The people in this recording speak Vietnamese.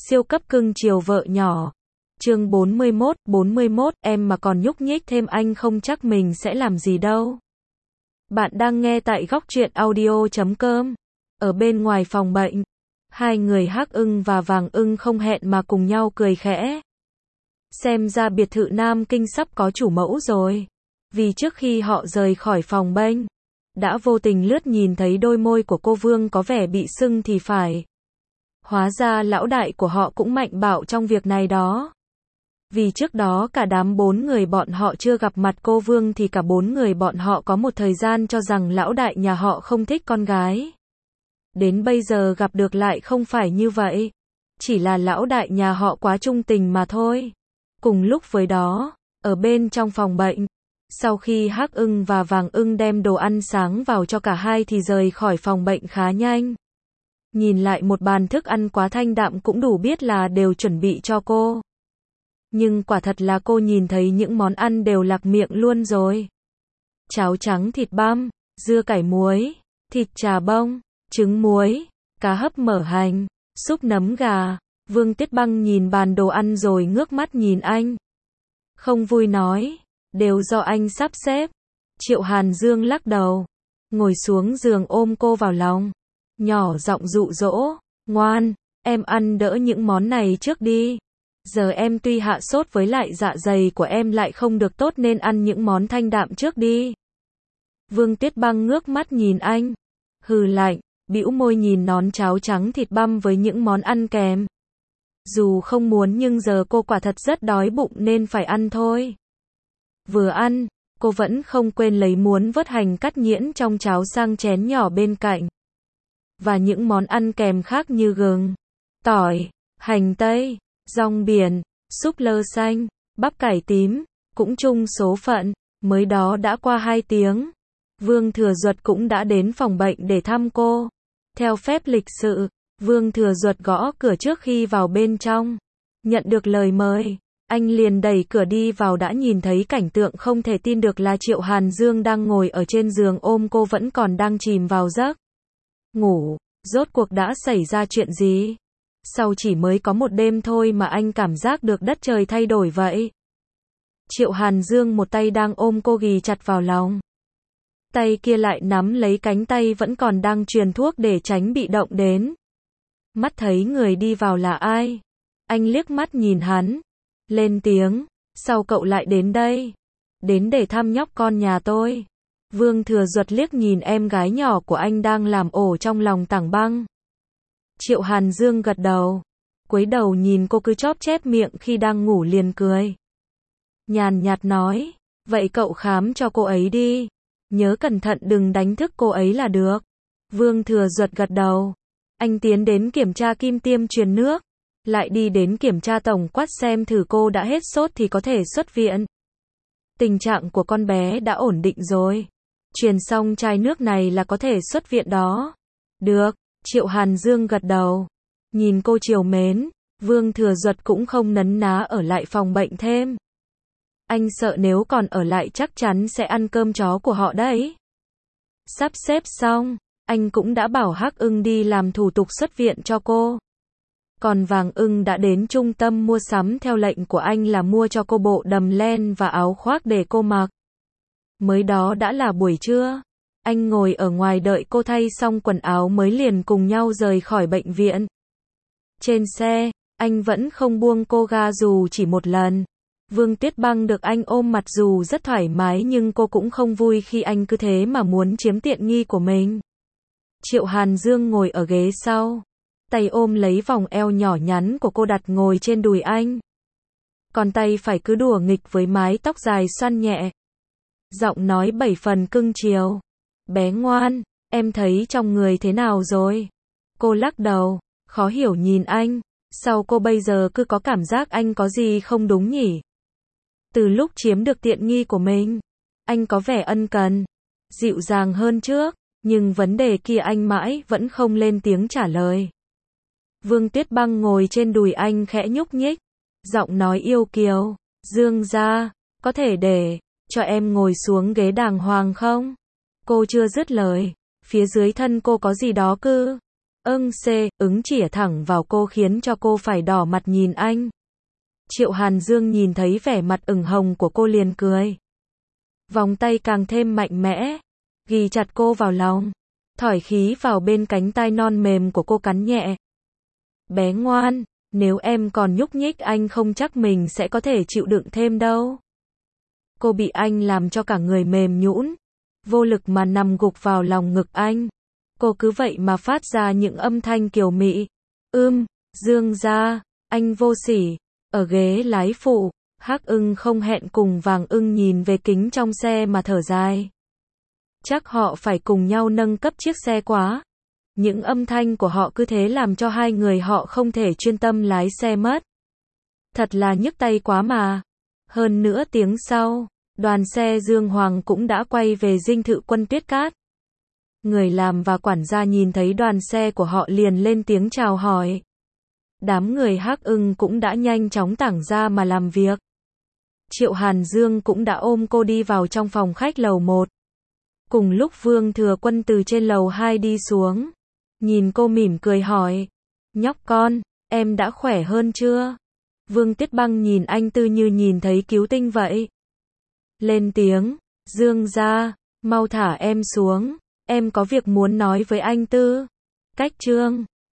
Siêu cấp cưng chiều vợ nhỏ. Chương 41, em mà còn nhúc nhích thêm anh không chắc mình sẽ làm gì đâu. Bạn đang nghe tại Góc Truyện Audio.com. Ở bên ngoài phòng bệnh, hai người Hắc Ưng và Vàng Ưng không hẹn mà cùng nhau cười khẽ. Xem ra biệt thự Nam Kinh sắp có chủ mẫu rồi. Vì trước khi họ rời khỏi phòng bệnh, đã vô tình lướt nhìn thấy đôi môi của cô Vương có vẻ bị sưng thì phải. Hóa ra lão đại của họ cũng mạnh bạo trong việc này đó. Vì trước đó cả đám 4 người bọn họ chưa gặp mặt cô Vương thì cả 4 người bọn họ có một thời gian cho rằng lão đại nhà họ không thích con gái. Đến bây giờ gặp được lại không phải như vậy. Chỉ là lão đại nhà họ quá trung tình mà thôi. Cùng lúc với đó, ở bên trong phòng bệnh, sau khi Hắc Ưng và Vàng Ưng đem đồ ăn sáng vào cho cả hai thì rời khỏi phòng bệnh khá nhanh. Nhìn lại một bàn thức ăn quá thanh đạm cũng đủ biết là đều chuẩn bị cho cô. Nhưng quả thật là cô nhìn thấy những món ăn đều lạc miệng luôn rồi. Cháo trắng thịt băm, dưa cải muối, thịt chà bông, trứng muối, cá hấp mỡ hành, súp nấm gà. Vương Tuyết Băng nhìn bàn đồ ăn rồi ngước mắt nhìn anh. Không vui nói, đều do anh sắp xếp. Triệu Hàn Dương lắc đầu, ngồi xuống giường ôm cô vào lòng, nhỏ giọng dụ dỗ, ngoan, em ăn đỡ những món này trước đi. Giờ em tuy hạ sốt với lại dạ dày của em lại không được tốt nên ăn những món thanh đạm trước đi. Vương Tuyết Băng ngước mắt nhìn anh, hừ lạnh, bĩu môi nhìn nón cháo trắng thịt băm với những món ăn kèm. Dù không muốn nhưng giờ cô quả thật rất đói bụng nên phải ăn thôi. Vừa ăn, cô vẫn không quên lấy muỗng vớt hành cắt nhuyễn trong cháo sang chén nhỏ bên cạnh. Và những món ăn kèm khác như gừng, tỏi, hành tây, rong biển, súp lơ xanh, bắp cải tím, cũng chung số phận. Mới đó đã qua 2 tiếng, Vương Thừa Duật cũng đã đến phòng bệnh để thăm cô. Theo phép lịch sự, Vương Thừa Duật gõ cửa trước khi vào bên trong. Nhận được lời mời, anh liền đẩy cửa đi vào đã nhìn thấy cảnh tượng không thể tin được là Triệu Hàn Dương đang ngồi ở trên giường ôm cô vẫn còn đang chìm vào giấc ngủ. Rốt cuộc đã xảy ra chuyện gì? Sau chỉ mới có một đêm thôi mà anh cảm giác được đất trời thay đổi vậy. Triệu Hàn Dương một tay đang ôm cô ghì chặt vào lòng, tay kia lại nắm lấy cánh tay vẫn còn đang truyền thuốc để tránh bị động đến. Mắt thấy người đi vào là ai? Anh liếc mắt nhìn hắn, lên tiếng, sao cậu lại đến đây? Đến để thăm nhóc con nhà tôi. Vương Thừa Duật liếc nhìn em gái nhỏ của anh đang làm ổ trong lòng tảng băng. Triệu Hàn Dương gật đầu, cúi đầu nhìn cô cứ chóp chép miệng khi đang ngủ liền cười. Nhàn nhạt nói, vậy cậu khám cho cô ấy đi. Nhớ cẩn thận đừng đánh thức cô ấy là được. Vương Thừa Duật gật đầu. Anh tiến đến kiểm tra kim tiêm truyền nước, lại đi đến kiểm tra tổng quát xem thử cô đã hết sốt thì có thể xuất viện. Tình trạng của con bé đã ổn định rồi. Truyền xong chai nước này là có thể xuất viện đó. Được, Triệu Hàn Dương gật đầu. Nhìn cô trìu mến, Vương Thừa Duật cũng không nấn ná ở lại phòng bệnh thêm. Anh sợ nếu còn ở lại chắc chắn sẽ ăn cơm chó của họ đấy. Sắp xếp xong, anh cũng đã bảo Hắc Ưng đi làm thủ tục xuất viện cho cô. Còn Vàng Ưng đã đến trung tâm mua sắm theo lệnh của anh là mua cho cô bộ đầm len và áo khoác để cô mặc. Mới đó đã là buổi trưa. Anh ngồi ở ngoài đợi cô thay xong quần áo mới liền cùng nhau rời khỏi bệnh viện. Trên xe, anh vẫn không buông cô ga dù chỉ một lần. Vương Tuyết Băng được anh ôm mặt dù rất thoải mái nhưng cô cũng không vui khi anh cứ thế mà muốn chiếm tiện nghi của mình. Triệu Hàn Dương ngồi ở ghế sau, tay ôm lấy vòng eo nhỏ nhắn của cô đặt ngồi trên đùi anh. Còn tay phải cứ đùa nghịch với mái tóc dài xoăn nhẹ. Giọng nói 7 phần cưng chiều. Bé ngoan, em thấy trong người thế nào rồi? Cô lắc đầu, khó hiểu nhìn anh. Sao cô bây giờ cứ có cảm giác anh có gì không đúng nhỉ? Từ lúc chiếm được tiện nghi của mình, anh có vẻ ân cần, dịu dàng hơn trước, nhưng vấn đề kia anh mãi vẫn không lên tiếng trả lời. Vương Tuyết Băng ngồi trên đùi anh khẽ nhúc nhích, giọng nói yêu kiều, Dương gia, có thể để cho em ngồi xuống ghế đàng hoàng không? Cô chưa dứt lời, phía dưới thân cô có gì đó cứ Ứng chĩa thẳng vào cô khiến cho cô phải đỏ mặt nhìn anh. Triệu Hàn Dương nhìn thấy vẻ mặt ửng hồng của cô liền cười. Vòng tay càng thêm mạnh mẽ, ghi chặt cô vào lòng, thổi khí vào bên cánh tai non mềm của cô cắn nhẹ. Bé ngoan, nếu em còn nhúc nhích anh không chắc mình sẽ có thể chịu đựng thêm đâu. Cô bị anh làm cho cả người mềm nhũn, vô lực mà nằm gục vào lòng ngực anh. Cô cứ vậy mà phát ra những âm thanh kiều mị. Dương gia, anh vô sỉ. Ở ghế lái phụ, Hắc Ưng không hẹn cùng Vàng Ưng nhìn về kính trong xe mà thở dài. Chắc họ phải cùng nhau nâng cấp chiếc xe quá. Những âm thanh của họ cứ thế làm cho hai người họ không thể chuyên tâm lái xe mất. Thật là nhức tay quá mà. Hơn nửa tiếng sau, đoàn xe Dương Hoàng cũng đã quay về dinh thự quân Tuyết Cát. Người làm và quản gia nhìn thấy đoàn xe của họ liền lên tiếng chào hỏi. Đám người Hắc Ưng cũng đã nhanh chóng tản ra mà làm việc. Triệu Hàn Dương cũng đã ôm cô đi vào trong phòng khách lầu 1. Cùng lúc Vương Thừa Quân từ trên lầu 2 đi xuống, nhìn cô mỉm cười hỏi, nhóc con, em đã khỏe hơn chưa? Vương Tiết Băng nhìn anh Tư như nhìn thấy cứu tinh vậy. Lên tiếng, Dương gia, mau thả em xuống, em có việc muốn nói với anh Tư. Cách chương